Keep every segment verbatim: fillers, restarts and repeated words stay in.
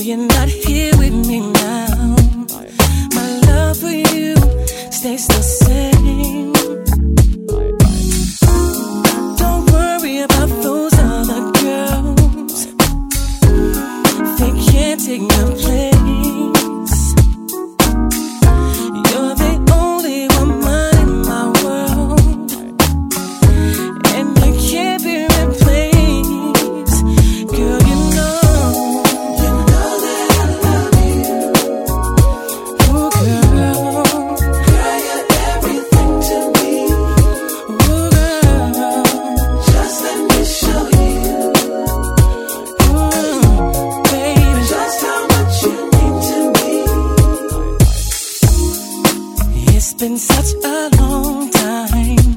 you're not here with me now, my love for you stays the same. Don't worry about those other girls, they can't take your place. You're the only woman in my world, and you can't be replaced. Girl, you know, you know that I love you. Oh, girl, girl, you're everything to me. Oh, girl, just let me show you. Oh, baby, just how much you mean to me. It's been such a long time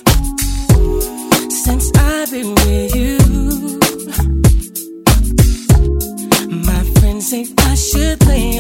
since I've been with you. My friends say I should lay